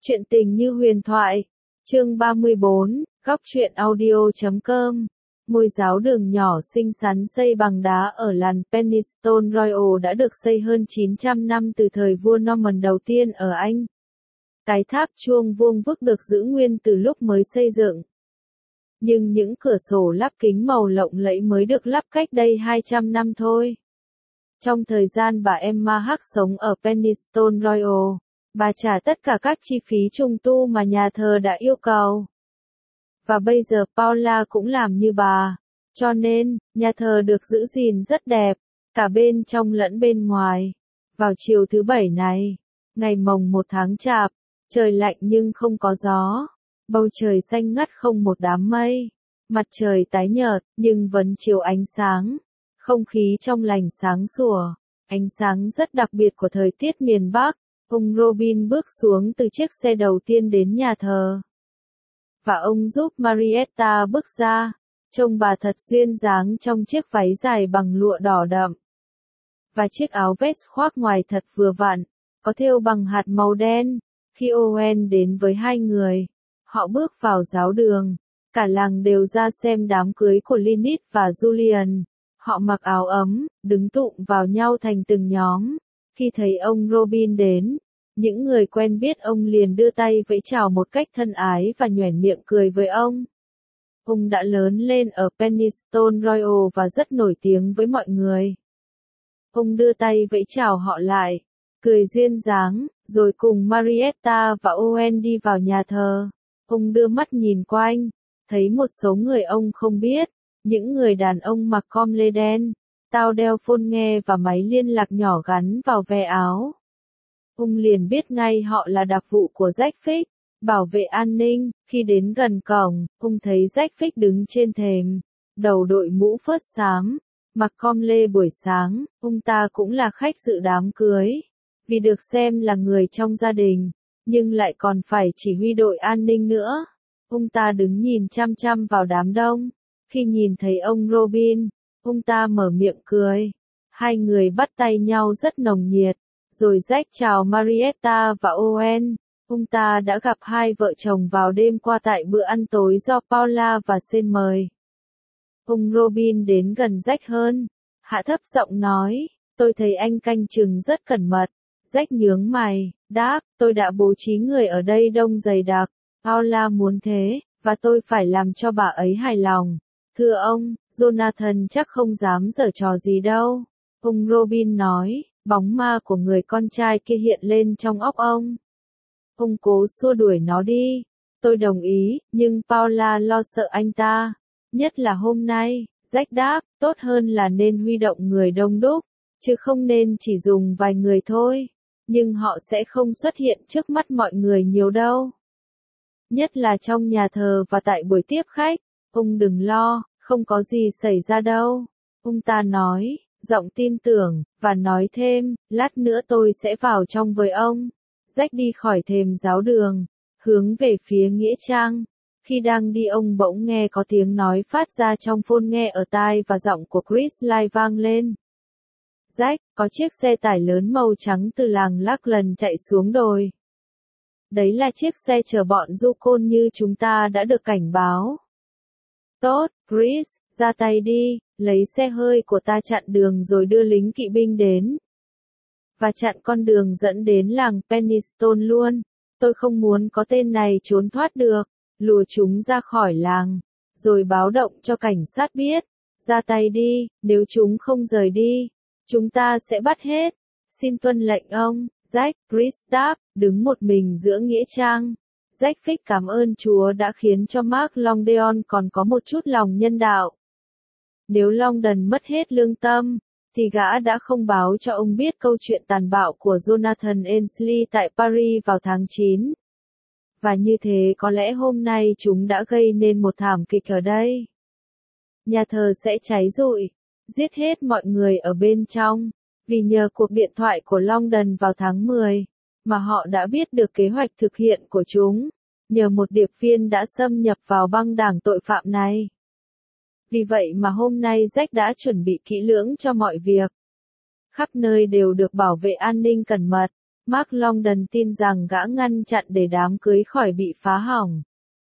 Chuyện tình như huyền thoại. Chương 34, góc truyện audio.com. Ngôi giáo đường nhỏ xinh xắn xây bằng đá ở làng Penistone Royal đã được xây hơn 900 năm từ thời vua Norman đầu tiên ở Anh. Cái tháp chuông vuông vức được giữ nguyên từ lúc mới xây dựng. Nhưng những cửa sổ lắp kính màu lộng lẫy mới được lắp cách đây 200 năm thôi. Trong thời gian bà Emma Hắc sống ở Penistone Royal, bà trả tất cả các chi phí trùng tu mà nhà thờ đã yêu cầu. Và bây giờ Paula cũng làm như bà. Cho nên, nhà thờ được giữ gìn rất đẹp, cả bên trong lẫn bên ngoài. Vào chiều thứ Bảy này, ngày mồng 1 tháng Chạp, trời lạnh nhưng không có gió. Bầu trời xanh ngắt không một đám mây. Mặt trời tái nhợt nhưng vẫn chiếu ánh sáng. Không khí trong lành sáng sủa. Ánh sáng rất đặc biệt của thời tiết miền Bắc. Ông Robin bước xuống từ chiếc xe đầu tiên đến nhà thờ. Và ông giúp Marietta bước ra. Trông bà thật duyên dáng trong chiếc váy dài bằng lụa đỏ đậm. Và chiếc áo vest khoác ngoài thật vừa vặn, có thêu bằng hạt màu đen. Khi Owen đến với hai người, họ bước vào giáo đường. Cả làng đều ra xem đám cưới của Lynette và Julian. Họ mặc áo ấm, đứng tụm vào nhau thành từng nhóm. Khi thấy ông Robin đến, những người quen biết ông liền đưa tay vẫy chào một cách thân ái và nhoẻn miệng cười với ông. Ông đã lớn lên ở Penistone Royal và rất nổi tiếng với mọi người. Ông đưa tay vẫy chào họ lại, cười duyên dáng, rồi cùng Marietta và Owen đi vào nhà thờ. Ông đưa mắt nhìn quanh, thấy một số người ông không biết, những người đàn ông mặc com lê đen, tao đeo phone nghe và máy liên lạc nhỏ gắn vào ve áo. Ông liền biết ngay họ là đặc vụ của Jack Fick, bảo vệ an ninh. Khi đến gần cổng, ông thấy Jack Fick đứng trên thềm, đầu đội mũ phớt xám, mặc com lê buổi sáng. Ông ta cũng là khách dự đám cưới, vì được xem là người trong gia đình, nhưng lại còn phải chỉ huy đội an ninh nữa. Ông ta đứng nhìn chăm chăm vào đám đông. Khi nhìn thấy ông Robin, ông ta mở miệng cười. Hai người bắt tay nhau rất nồng nhiệt. Rồi Jack chào Marietta và Owen. Ông ta đã gặp hai vợ chồng vào đêm qua tại bữa ăn tối do Paula và Shane mời. Ông Robin đến gần Jack hơn, hạ thấp giọng nói, tôi thấy anh canh chừng rất cẩn mật. Jack nhướng mày, đáp, tôi đã bố trí người ở đây đông dày đặc. Paula muốn thế, và tôi phải làm cho bà ấy hài lòng. Thưa ông, Jonathan chắc không dám giở trò gì đâu. Ông Robin nói. Bóng ma của người con trai kia hiện lên trong óc ông. Ông cố xua đuổi nó đi. Tôi đồng ý, nhưng Paula lo sợ anh ta. Nhất là hôm nay, Jack đáp, tốt hơn là nên huy động người đông đúc, chứ không nên chỉ dùng vài người thôi. Nhưng họ sẽ không xuất hiện trước mắt mọi người nhiều đâu. Nhất là trong nhà thờ và tại buổi tiếp khách. Ông đừng lo, không có gì xảy ra đâu. Ông ta nói. Giọng tin tưởng, và nói thêm, lát nữa tôi sẽ vào trong với ông. Jack đi khỏi thềm giáo đường, hướng về phía Nghĩa Trang. Khi đang đi ông bỗng nghe có tiếng nói phát ra trong phone nghe ở tai và giọng của Chris Lai vang lên. Jack, có chiếc xe tải lớn màu trắng từ làng Lackland chạy xuống đồi. Đấy là chiếc xe chở bọn du côn như chúng ta đã được cảnh báo. Tốt, Chris, ra tay đi, lấy xe hơi của ta chặn đường rồi đưa lính kỵ binh đến. Và chặn con đường dẫn đến làng Penistone luôn. Tôi không muốn có tên này trốn thoát được. Lùa chúng ra khỏi làng. Rồi báo động cho cảnh sát biết. Ra tay đi, nếu chúng không rời đi, chúng ta sẽ bắt hết. Xin tuân lệnh ông, Jack, Chris đáp, đứng một mình giữa nghĩa trang. Jack Fick cảm ơn Chúa đã khiến cho Mark Longdeon còn có một chút lòng nhân đạo. Nếu Longdon mất hết lương tâm, thì gã đã không báo cho ông biết câu chuyện tàn bạo của Jonathan Ainsley tại Paris vào tháng 9. Và như thế có lẽ hôm nay chúng đã gây nên một thảm kịch ở đây. Nhà thờ sẽ cháy rụi, giết hết mọi người ở bên trong, vì nhờ cuộc điện thoại của Longdon vào tháng 10, mà họ đã biết được kế hoạch thực hiện của chúng, nhờ một điệp viên đã xâm nhập vào băng đảng tội phạm này. Vì vậy mà hôm nay Jack đã chuẩn bị kỹ lưỡng cho mọi việc. Khắp nơi đều được bảo vệ an ninh cẩn mật. Mark Longdon tin rằng gã ngăn chặn để đám cưới khỏi bị phá hỏng.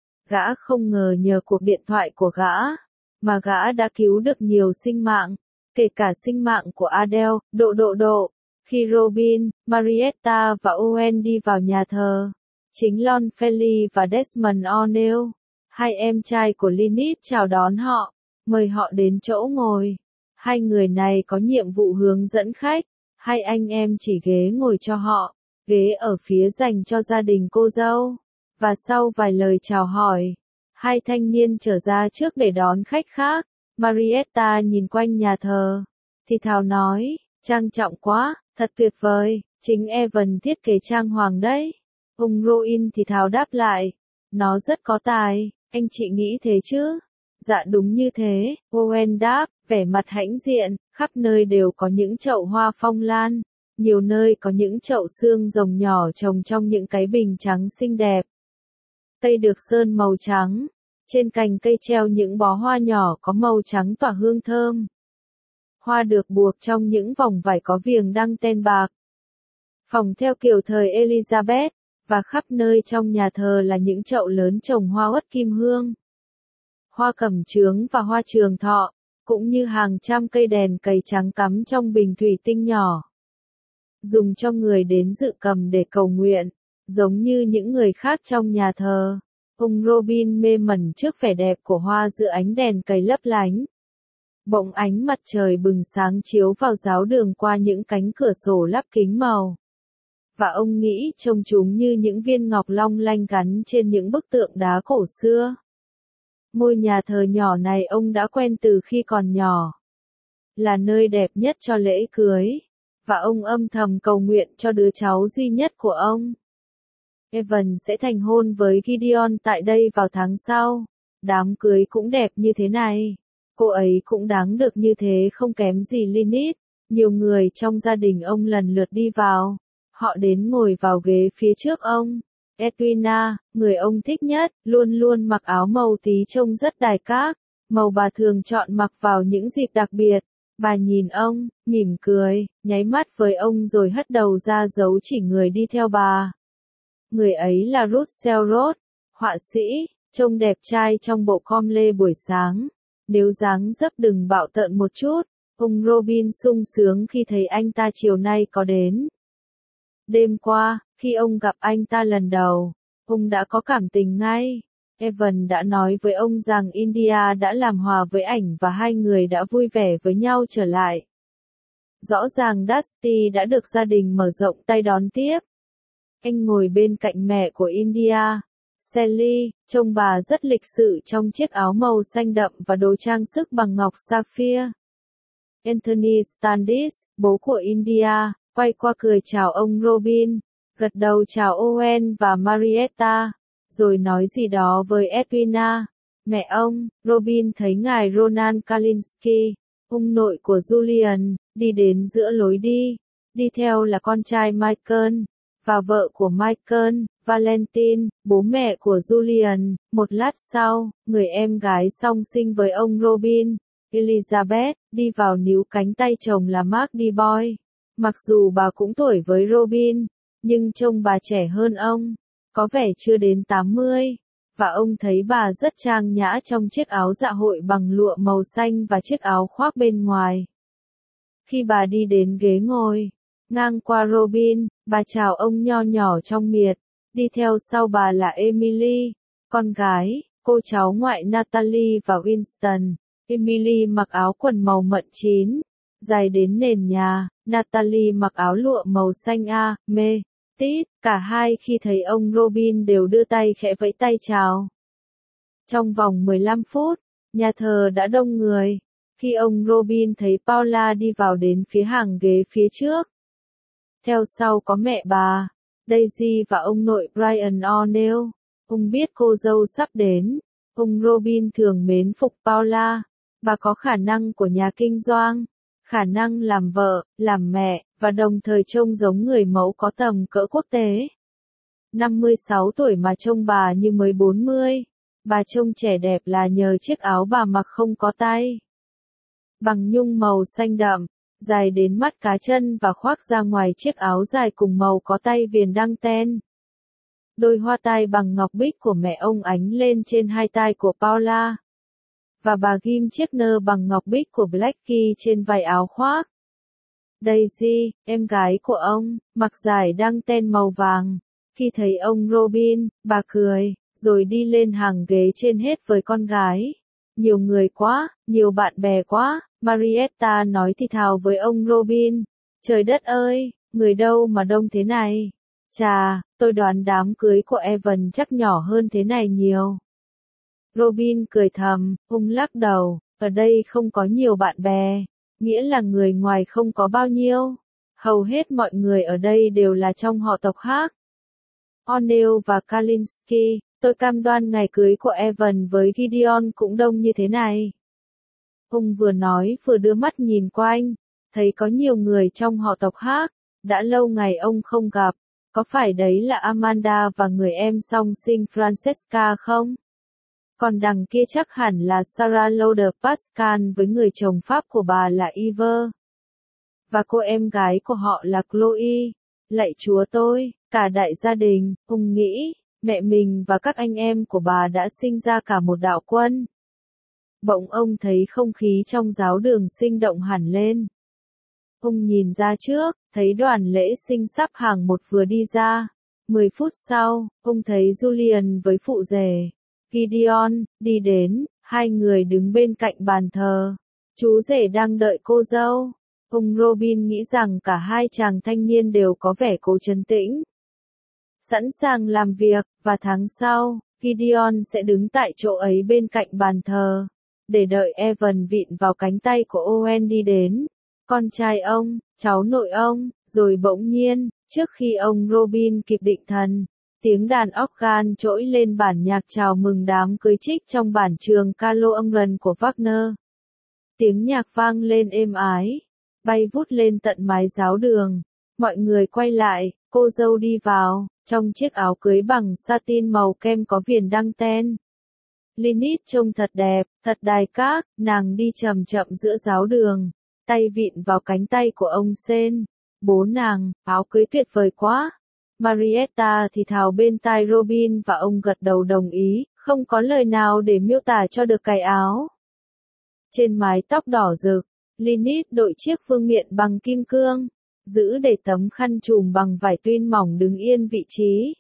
Gã không ngờ nhờ cuộc điện thoại của gã, mà gã đã cứu được nhiều sinh mạng, kể cả sinh mạng của Adele, Độ. Khi Robin, Marietta và Owen đi vào nhà thờ, chính Lon Felly và Desmond O'Neill, hai em trai của Lynette chào đón họ, mời họ đến chỗ ngồi. Hai người này có nhiệm vụ hướng dẫn khách, hai anh em chỉ ghế ngồi cho họ, ghế ở phía dành cho gia đình cô dâu. Và sau vài lời chào hỏi, hai thanh niên trở ra trước để đón khách khác. Marietta nhìn quanh nhà thờ, thì thào nói, trang trọng quá, thật tuyệt vời, chính Evan thiết kế trang hoàng đấy. Ông Roin thì thào đáp lại, nó rất có tài, anh chị nghĩ thế chứ? Dạ đúng như thế, Owen đáp, vẻ mặt hãnh diện, khắp nơi đều có những chậu hoa phong lan, nhiều nơi có những chậu xương rồng nhỏ trồng trong những cái bình trắng xinh đẹp. Cây được sơn màu trắng, trên cành cây treo những bó hoa nhỏ có màu trắng tỏa hương thơm. Hoa được buộc trong những vòng vải có viền đăng ten bạc. Phòng theo kiểu thời Elizabeth, và khắp nơi trong nhà thờ là những chậu lớn trồng hoa uất kim hương, hoa cẩm chướng và hoa trường thọ, cũng như hàng trăm cây đèn cầy trắng cắm trong bình thủy tinh nhỏ, dùng cho người đến dự cầm để cầu nguyện, giống như những người khác trong nhà thờ. Ông Robin mê mẩn trước vẻ đẹp của hoa giữa ánh đèn cầy lấp lánh. Bỗng ánh mặt trời bừng sáng chiếu vào giáo đường qua những cánh cửa sổ lắp kính màu. Và ông nghĩ trông chúng như những viên ngọc long lanh gắn trên những bức tượng đá cổ xưa. Ngôi nhà thờ nhỏ này ông đã quen từ khi còn nhỏ. Là nơi đẹp nhất cho lễ cưới. Và ông âm thầm cầu nguyện cho đứa cháu duy nhất của ông. Evan sẽ thành hôn với Gideon tại đây vào tháng sau. Đám cưới cũng đẹp như thế này. Cô ấy cũng đáng được như thế không kém gì Lynette. Nhiều người trong gia đình ông lần lượt đi vào. Họ đến ngồi vào ghế phía trước ông. Edwina, người ông thích nhất, luôn luôn mặc áo màu tí trông rất đài các. Màu bà thường chọn mặc vào những dịp đặc biệt. Bà nhìn ông, mỉm cười, nháy mắt với ông rồi hất đầu ra dấu chỉ người đi theo bà. Người ấy là Ruth Selroth, họa sĩ, trông đẹp trai trong bộ com lê buổi sáng. Nếu dáng dấp đừng bạo tợn một chút, ông Robin sung sướng khi thấy anh ta chiều nay có đến. Đêm qua, khi ông gặp anh ta lần đầu, ông đã có cảm tình ngay. Evan đã nói với ông rằng India đã làm hòa với ảnh và hai người đã vui vẻ với nhau trở lại. Rõ ràng Dusty đã được gia đình mở rộng tay đón tiếp. Anh ngồi bên cạnh mẹ của India, Sally, trông bà rất lịch sự trong chiếc áo màu xanh đậm và đồ trang sức bằng ngọc sapphire. Anthony Standish, bố của India, quay qua cười chào ông Robin, gật đầu chào Owen và Marietta, rồi nói gì đó với Edwina, mẹ ông. Robin thấy ngài Ronan Kalinsky, ông nội của Julian, đi đến giữa lối đi. Đi theo là con trai Michael, và vợ của Michael, Valentine, bố mẹ của Julian. Một lát sau, người em gái song sinh với ông Robin, Elizabeth, đi vào níu cánh tay chồng là Mark DeBoy. Mặc dù bà cũng tuổi với Robin, nhưng trông bà trẻ hơn ông, có vẻ chưa đến 80, và ông thấy bà rất trang nhã trong chiếc áo dạ hội bằng lụa màu xanh và chiếc áo khoác bên ngoài. Khi bà đi đến ghế ngồi, ngang qua Robin, bà chào ông nho nhỏ trong miệt, đi theo sau bà là Emily, con gái, cô cháu ngoại Natalie và Winston. Emily mặc áo quần màu mận chín, dài đến nền nhà, Natalie mặc áo lụa màu xanh mê tít, cả hai khi thấy ông Robin đều đưa tay khẽ vẫy tay chào. Trong vòng 15 phút, nhà thờ đã đông người, khi ông Robin thấy Paula đi vào đến phía hàng ghế phía trước. Theo sau có mẹ bà, Daisy và ông nội Brian O'Neill. Ông biết cô dâu sắp đến, ông Robin thường mến phục Paula. Bà có khả năng của nhà kinh doanh, khả năng làm vợ, làm mẹ, và đồng thời trông giống người mẫu có tầm cỡ quốc tế. 56 tuổi mà trông bà như mới 40. Bà trông trẻ đẹp là nhờ chiếc áo bà mặc không có tay, bằng nhung màu xanh đậm, dài đến mắt cá chân và khoác ra ngoài chiếc áo dài cùng màu có tay viền đăng ten. Đôi hoa tai bằng ngọc bích của mẹ ông ánh lên trên hai tai của Paula. Và bà ghim chiếc nơ bằng ngọc bích của Blackie trên vai áo khoác. Daisy, em gái của ông, mặc dài đăng ten màu vàng. Khi thấy ông Robin, bà cười, rồi đi lên hàng ghế trên hết với con gái. Nhiều người quá, nhiều bạn bè quá, Marietta nói thì thào với ông Robin. Trời đất ơi, người đâu mà đông thế này. Chà, tôi đoán đám cưới của Evan chắc nhỏ hơn thế này nhiều. Robin cười thầm, ông lắc đầu, ở đây không có nhiều bạn bè, nghĩa là người ngoài không có bao nhiêu. Hầu hết mọi người ở đây đều là trong họ tộc khác. O'Neill và Kalinski, tôi cam đoan ngày cưới của Evan với Gideon cũng đông như thế này. Ông vừa nói vừa đưa mắt nhìn quanh, thấy có nhiều người trong họ tộc khác, đã lâu ngày ông không gặp, có phải đấy là Amanda và người em song sinh Francesca không? Còn đằng kia chắc hẳn là Sarah Lauder Pascal với người chồng Pháp của bà là Yves. Và cô em gái của họ là Chloe. Lạy Chúa tôi, cả đại gia đình, ông nghĩ, mẹ mình và các anh em của bà đã sinh ra cả một đạo quân. Bỗng ông thấy không khí trong giáo đường sinh động hẳn lên. Ông nhìn ra trước, thấy đoàn lễ sinh sắp hàng một vừa đi ra. 10 phút sau, ông thấy Julian với phụ rể, Gideon, đi đến, hai người đứng bên cạnh bàn thờ. Chú rể đang đợi cô dâu. Ông Robin nghĩ rằng cả hai chàng thanh niên đều có vẻ cố trấn tĩnh, sẵn sàng làm việc, và tháng sau, Gideon sẽ đứng tại chỗ ấy bên cạnh bàn thờ, để đợi Evan vịn vào cánh tay của Owen đi đến. Con trai ông, cháu nội ông, rồi bỗng nhiên, trước khi ông Robin kịp định thần, tiếng đàn organ trỗi lên bản nhạc chào mừng đám cưới trích trong bản trường Carlo Ungren của Wagner. Tiếng nhạc vang lên êm ái, bay vút lên tận mái giáo đường. Mọi người quay lại, cô dâu đi vào, trong chiếc áo cưới bằng satin màu kem có viền đăng ten. Lynette trông thật đẹp, thật đài các, nàng đi chậm chậm giữa giáo đường, tay vịn vào cánh tay của ông Sen. Bố nàng, áo cưới tuyệt vời quá. Marietta thì thào bên tai Robin và ông gật đầu đồng ý, không có lời nào để miêu tả cho được cái áo. Trên mái tóc đỏ rực, Lynette đội chiếc vương miện bằng kim cương, giữ để tấm khăn trùm bằng vải tuyên mỏng đứng yên vị trí.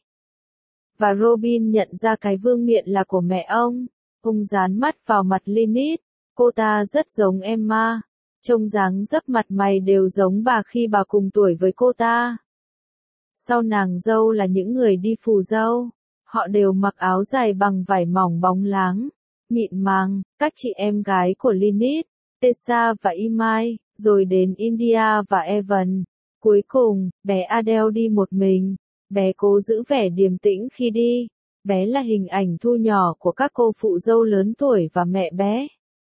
Và Robin nhận ra cái vương miện là của mẹ ông. Ông dán mắt vào mặt Lynette, cô ta rất giống Emma, trông dáng dấp mặt mày đều giống bà khi bà cùng tuổi với cô ta. Sau nàng dâu là những người đi phù dâu, họ đều mặc áo dài bằng vải mỏng bóng láng, mịn màng, các chị em gái của Lynette, Tessa và Imai, rồi đến India và Evan. Cuối cùng, bé Adele đi một mình, bé cố giữ vẻ điềm tĩnh khi đi, bé là hình ảnh thu nhỏ của các cô phụ dâu lớn tuổi và mẹ bé.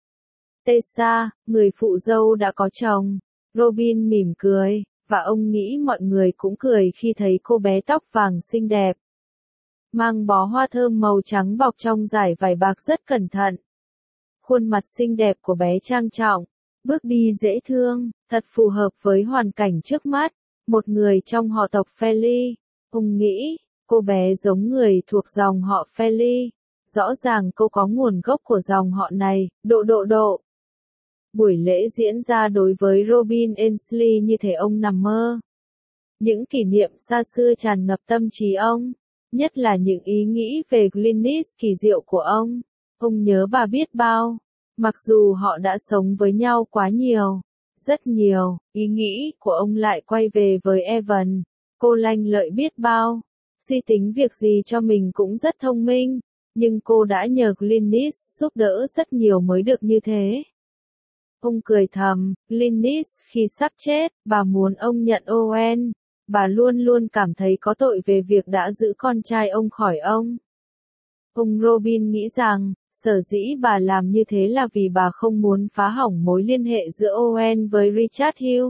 Tessa, người phụ dâu đã có chồng, Robin mỉm cười, và ông nghĩ mọi người cũng cười khi thấy cô bé tóc vàng xinh đẹp, mang bó hoa thơm màu trắng bọc trong dải vải bạc rất cẩn thận. Khuôn mặt xinh đẹp của bé trang trọng, bước đi dễ thương, thật phù hợp với hoàn cảnh trước mắt, một người trong họ tộc Feli. Ông nghĩ, cô bé giống người thuộc dòng họ Feli. Rõ ràng cô có nguồn gốc của dòng họ này, độ. Buổi lễ diễn ra đối với Robin Ainsley như thể ông nằm mơ. Những kỷ niệm xa xưa tràn ngập tâm trí ông, nhất là những ý nghĩ về Glynis kỳ diệu của ông. Ông nhớ bà biết bao, mặc dù họ đã sống với nhau quá nhiều, rất nhiều, ý nghĩ của ông lại quay về với Evan. Cô lanh lợi biết bao, suy tính việc gì cho mình cũng rất thông minh, nhưng cô đã nhờ Glynis giúp đỡ rất nhiều mới được như thế. Ông cười thầm, Glynis khi sắp chết, bà muốn ông nhận Owen, bà luôn luôn cảm thấy có tội về việc đã giữ con trai ông khỏi ông. Ông Robin nghĩ rằng, sở dĩ bà làm như thế là vì bà không muốn phá hỏng mối liên hệ giữa Owen với Richard Hill.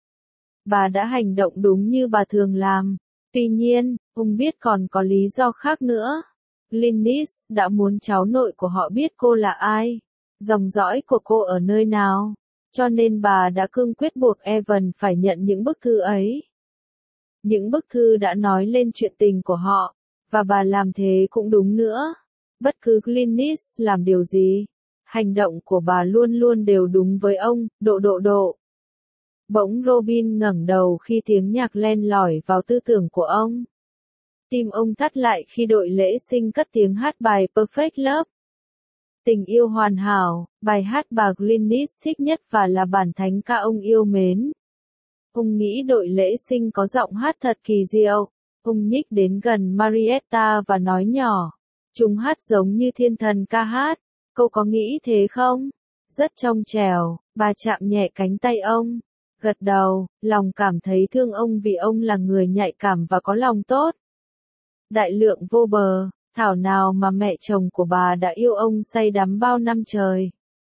Bà đã hành động đúng như bà thường làm. Tuy nhiên, ông biết còn có lý do khác nữa. Glynis đã muốn cháu nội của họ biết cô là ai, dòng dõi của cô ở nơi nào. cho nên bà đã cương quyết buộc Evan phải nhận những bức thư ấy. Những bức thư đã nói lên chuyện tình của họ, và bà làm thế cũng đúng nữa. Bất cứ Glynis làm điều gì, hành động của bà luôn luôn đều đúng với ông, độ. Bỗng Robin ngẩng đầu khi tiếng nhạc len lỏi vào tư tưởng của ông. Tim ông thắt lại khi đội lễ sinh cất tiếng hát bài Perfect Love. Tình yêu hoàn hảo, bài hát bà Glynis thích nhất và là bản thánh ca ông yêu mến. Ông nghĩ đội lễ sinh có giọng hát thật kỳ diệu. Ông nhích đến gần Marietta và nói nhỏ. Chúng hát giống như thiên thần ca hát. Cậu có nghĩ thế không? Rất trong trẻo, bà chạm nhẹ cánh tay ông. Gật đầu, lòng cảm thấy thương ông vì ông là người nhạy cảm và có lòng tốt. Đại lượng vô bờ, thảo nào mà mẹ chồng của bà đã yêu ông say đắm bao năm trời.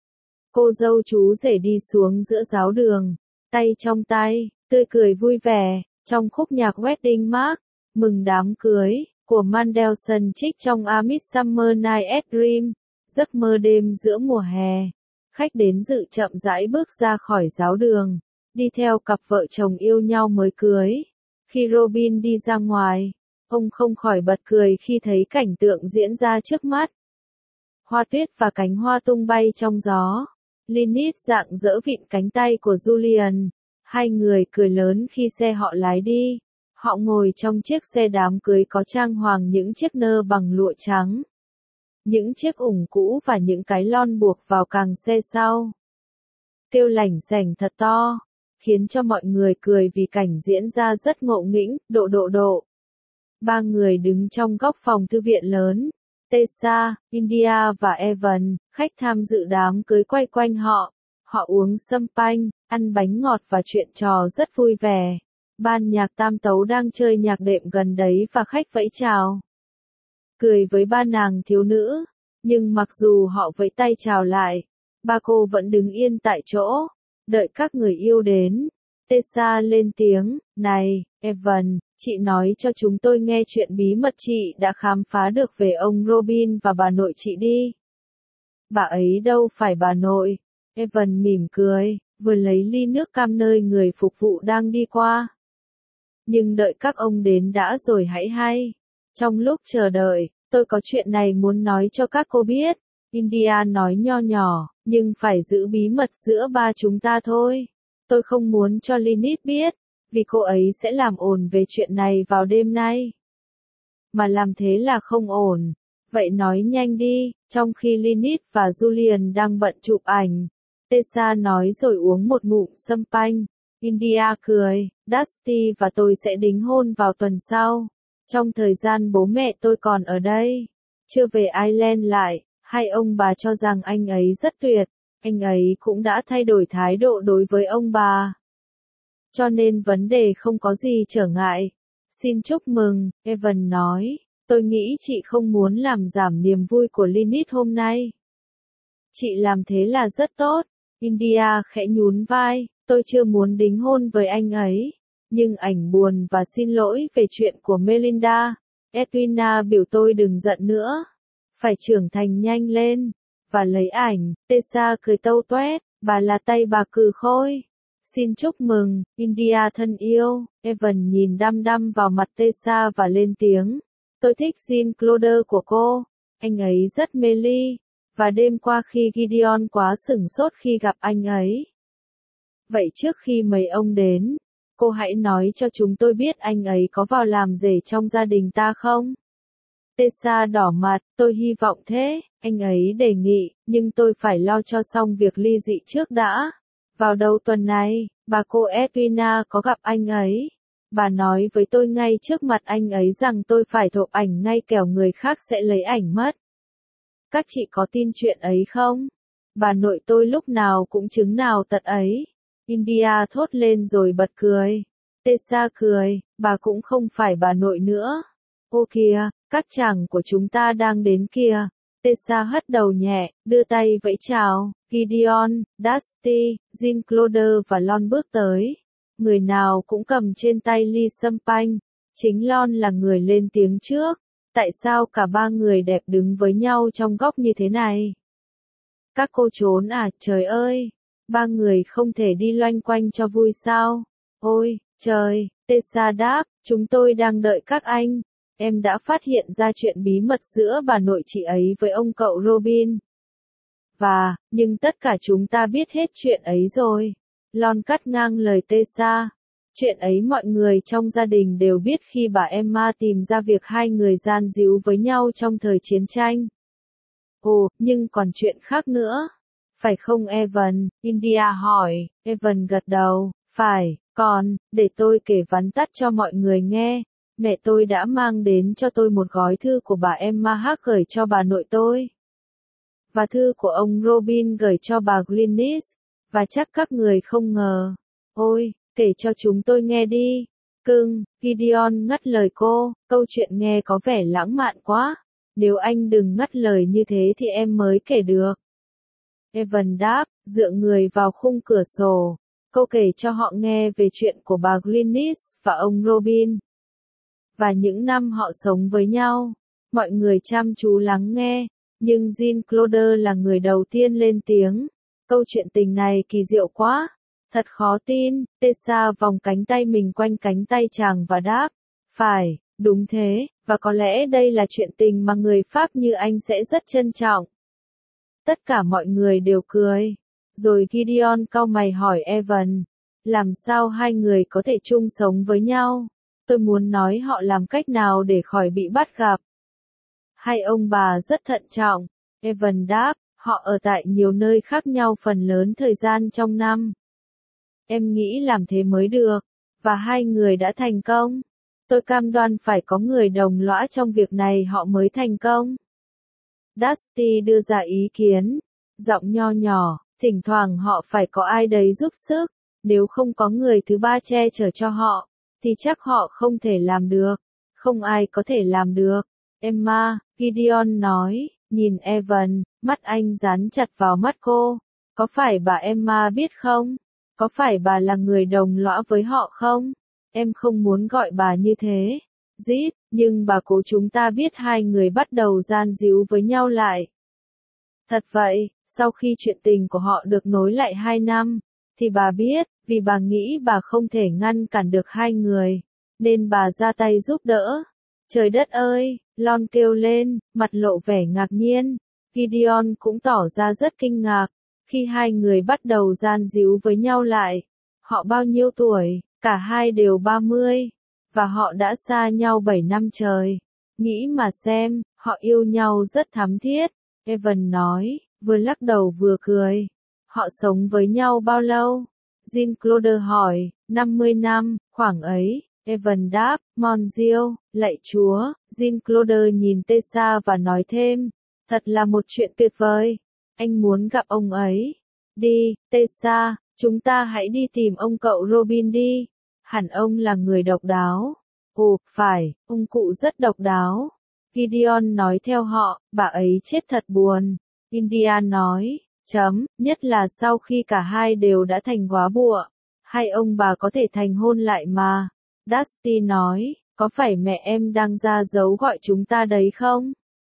Cô dâu chú rể đi xuống giữa giáo đường, tay trong tay, tươi cười vui vẻ, trong khúc nhạc Wedding March, mừng đám cưới, của Mendelssohn trích trong A Midsummer Night's Dream, giấc mơ đêm giữa mùa hè. Khách đến dự chậm rãi bước ra khỏi giáo đường, đi theo cặp vợ chồng yêu nhau mới cưới. Khi Robin đi ra ngoài, ông không khỏi bật cười khi thấy cảnh tượng diễn ra trước mắt. Hoa tuyết và cánh hoa tung bay trong gió. Lynette rạng rỡ vịn cánh tay của Julian. Hai người cười lớn khi xe họ lái đi. Họ ngồi trong chiếc xe đám cưới có trang hoàng những chiếc nơ bằng lụa trắng. Những chiếc ủng cũ và những cái lon buộc vào càng xe sau. Kêu lảnh sảnh thật to, khiến cho mọi người cười vì cảnh diễn ra rất ngộ nghĩnh, độ. Ba người đứng trong góc phòng thư viện lớn. Tessa, India và Evan, khách tham dự đám cưới quay quanh họ. Họ uống champagne, ăn bánh ngọt và chuyện trò rất vui vẻ. Ban nhạc tam tấu đang chơi nhạc đệm gần đấy và khách vẫy chào. Cười với ba nàng thiếu nữ, nhưng mặc dù họ vẫy tay chào lại, ba cô vẫn đứng yên tại chỗ, đợi các người yêu đến. Tessa lên tiếng, này, Evan, chị nói cho chúng tôi nghe chuyện bí mật chị đã khám phá được về ông Robin và bà nội chị đi. Bà ấy đâu phải bà nội. Evan mỉm cười, vừa lấy ly nước cam nơi người phục vụ đang đi qua. Nhưng đợi các ông đến đã rồi hãy hay. Trong lúc chờ đợi, tôi có chuyện này muốn nói cho các cô biết. India nói nho nhỏ, nhưng phải giữ bí mật giữa ba chúng ta thôi. Tôi không muốn cho Lynette biết, vì cô ấy sẽ làm ồn về chuyện này vào đêm nay. Mà làm thế là không ổn. Vậy nói nhanh đi, trong khi Lynette và Julian đang bận chụp ảnh. Tessa nói rồi uống một ngụm champagne. India cười, Dusty và tôi sẽ đính hôn vào tuần sau. Trong thời gian bố mẹ tôi còn ở đây. Chưa về Ireland lại, hai ông bà cho rằng anh ấy rất tuyệt. Anh ấy cũng đã thay đổi thái độ đối với ông bà. Cho nên vấn đề không có gì trở ngại. Xin chúc mừng, Evan nói. Tôi nghĩ chị không muốn làm giảm niềm vui của Lynette hôm nay. Chị làm thế là rất tốt. India khẽ nhún vai. Tôi chưa muốn đính hôn với anh ấy. Nhưng ảnh buồn và xin lỗi về chuyện của Melinda. Edwina biểu tôi đừng giận nữa. Phải trưởng thành nhanh lên. Và lấy ảnh. Tessa cười tâu toét. Bà là tay bà cừ khôi. Xin chúc mừng, India thân yêu. Evan nhìn đăm đăm vào mặt Tessa và lên tiếng. Tôi thích Jean-Claude của cô. Anh ấy rất mê ly. Và đêm qua khi Gideon quá sửng sốt khi gặp anh ấy. Vậy trước khi mấy ông đến, cô hãy nói cho chúng tôi biết anh ấy có vào làm rể trong gia đình ta không? Tessa đỏ mặt, tôi hy vọng thế, anh ấy đề nghị, nhưng tôi phải lo cho xong việc ly dị trước đã. Vào đầu tuần này, bà cô Edwina có gặp anh ấy. Bà nói với tôi ngay trước mặt anh ấy rằng tôi phải chụp ảnh ngay kẻo người khác sẽ lấy ảnh mất. Các chị có tin chuyện ấy không? Bà nội tôi lúc nào cũng chứng nào tật ấy. India thốt lên rồi bật cười. Tessa cười, bà cũng không phải bà nội nữa. Ô kìa, các chàng của chúng ta đang đến kìa. Tessa hất đầu nhẹ, đưa tay vẫy chào. Gideon, Dusty, Jean-Claude và Lon bước tới. Người nào cũng cầm trên tay ly champagne. Chính Lon là người lên tiếng trước. Tại sao cả ba người đẹp đứng với nhau trong góc như thế này? Các cô trốn à, trời ơi! Ba người không thể đi loanh quanh cho vui sao? Ôi, trời, Tessa đáp, chúng tôi đang đợi các anh. Em đã phát hiện ra chuyện bí mật giữa bà nội chị ấy với ông cậu Robin. Nhưng tất cả chúng ta biết hết chuyện ấy rồi. Lon cắt ngang lời Tessa. Chuyện ấy mọi người trong gia đình đều biết khi bà Emma tìm ra việc hai người gian díu với nhau trong thời chiến tranh. Ồ, nhưng còn chuyện khác nữa. Phải không Evan? India hỏi. Evan gật đầu. Phải, còn, để tôi kể vắn tắt cho mọi người nghe. Mẹ tôi đã mang đến cho tôi một gói thư của bà Emma Hart gửi cho bà nội tôi. Và thư của ông Robin gửi cho bà Glynis. Và chắc các người không ngờ. Ôi, kể cho chúng tôi nghe đi. Cưng, Gideon ngắt lời cô, câu chuyện nghe có vẻ lãng mạn quá. Nếu anh đừng ngắt lời như thế thì em mới kể được. Evan đáp, dựa người vào khung cửa sổ. Cô kể cho họ nghe về chuyện của bà Glynis và ông Robin. Và những năm họ sống với nhau. Mọi người chăm chú lắng nghe. Nhưng Jean-Claude là người đầu tiên lên tiếng. Câu chuyện tình này kỳ diệu quá. Thật khó tin. Tessa vòng cánh tay mình quanh cánh tay chàng và đáp. Phải, đúng thế, và có lẽ đây là chuyện tình mà người Pháp như anh sẽ rất trân trọng. Tất cả mọi người đều cười. Rồi Gideon cau mày hỏi Evan. Làm sao hai người có thể chung sống với nhau? Tôi muốn nói họ làm cách nào để khỏi bị bắt gặp. Hai ông bà rất thận trọng. Evan đáp, họ ở tại nhiều nơi khác nhau phần lớn thời gian trong năm. Em nghĩ làm thế mới được. Và hai người đã thành công. Tôi cam đoan phải có người đồng lõa trong việc này họ mới thành công. Dusty đưa ra ý kiến. Giọng nho nhỏ, thỉnh thoảng họ phải có ai đấy giúp sức. Nếu không có người thứ ba che chở cho họ, thì chắc họ không thể làm được. Không ai có thể làm được. Emma, Gideon nói, nhìn Evan, mắt anh dán chặt vào mắt cô. Có phải bà Emma biết không? Có phải bà là người đồng lõa với họ không? Em không muốn gọi bà như thế. Dít, nhưng bà cố chúng ta biết hai người bắt đầu gian díu với nhau lại. Thật vậy, sau khi chuyện tình của họ được nối lại 2 năm, thì bà biết, vì bà nghĩ bà không thể ngăn cản được hai người, nên bà ra tay giúp đỡ. Trời đất ơi, Lon kêu lên, mặt lộ vẻ ngạc nhiên. Gideon cũng tỏ ra rất kinh ngạc, khi hai người bắt đầu gian díu với nhau lại. Họ bao nhiêu tuổi? Cả hai đều 30, và họ đã xa nhau 7 năm trời. Nghĩ mà xem, họ yêu nhau rất thắm thiết. Evan nói, vừa lắc đầu vừa cười. Họ sống với nhau bao lâu? Jean-Claude hỏi, 50 năm, khoảng ấy. Evan đáp, Mon Dieu, lạy Chúa. Jean-Claude nhìn Tessa và nói thêm, thật là một chuyện tuyệt vời. Anh muốn gặp ông ấy. Đi, Tessa, chúng ta hãy đi tìm ông cậu Robin đi. Hẳn ông là người độc đáo. Ồ, phải, ông cụ rất độc đáo. Gideon nói theo họ, bà ấy chết thật buồn. India nói, nhất là sau khi cả hai đều đã thành góa bụa. Hai ông bà có thể thành hôn lại mà. Dusty nói, có phải mẹ em đang ra dấu gọi chúng ta đấy không?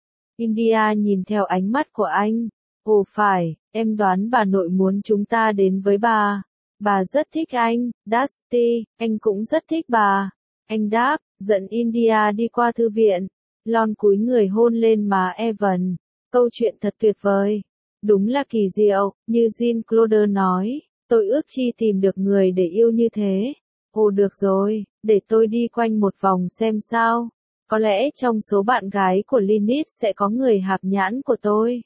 India nhìn theo ánh mắt của anh. Ồ phải, em đoán bà nội muốn chúng ta đến với bà. Bà rất thích anh, Dusty, anh cũng rất thích bà. Anh đáp, dẫn India đi qua thư viện. Lon cúi người hôn lên má Evan. Câu chuyện thật tuyệt vời. Đúng là kỳ diệu, như Jean-Claude nói, tôi ước chi tìm được người để yêu như thế. Ồ được rồi, để tôi đi quanh một vòng xem sao. Có lẽ trong số bạn gái của Lynette sẽ có người hạp nhãn của tôi.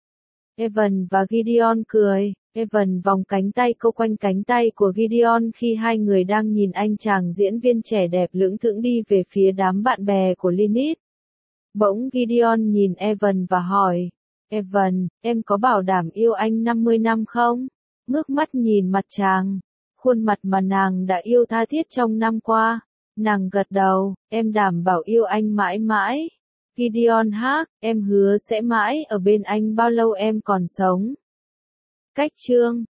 Evan và Gideon cười. Evan vòng cánh tay cô quanh cánh tay của Gideon khi hai người đang nhìn anh chàng diễn viên trẻ đẹp lững thững đi về phía đám bạn bè của Lynette. Bỗng Gideon nhìn Evan và hỏi, Evan, em có bảo đảm yêu anh 50 năm không? Ngước mắt nhìn mặt chàng, khuôn mặt mà nàng đã yêu tha thiết trong năm qua. Nàng gật đầu, em đảm bảo yêu anh mãi mãi. Gideon hát, em hứa sẽ mãi ở bên anh bao lâu em còn sống. Cách chương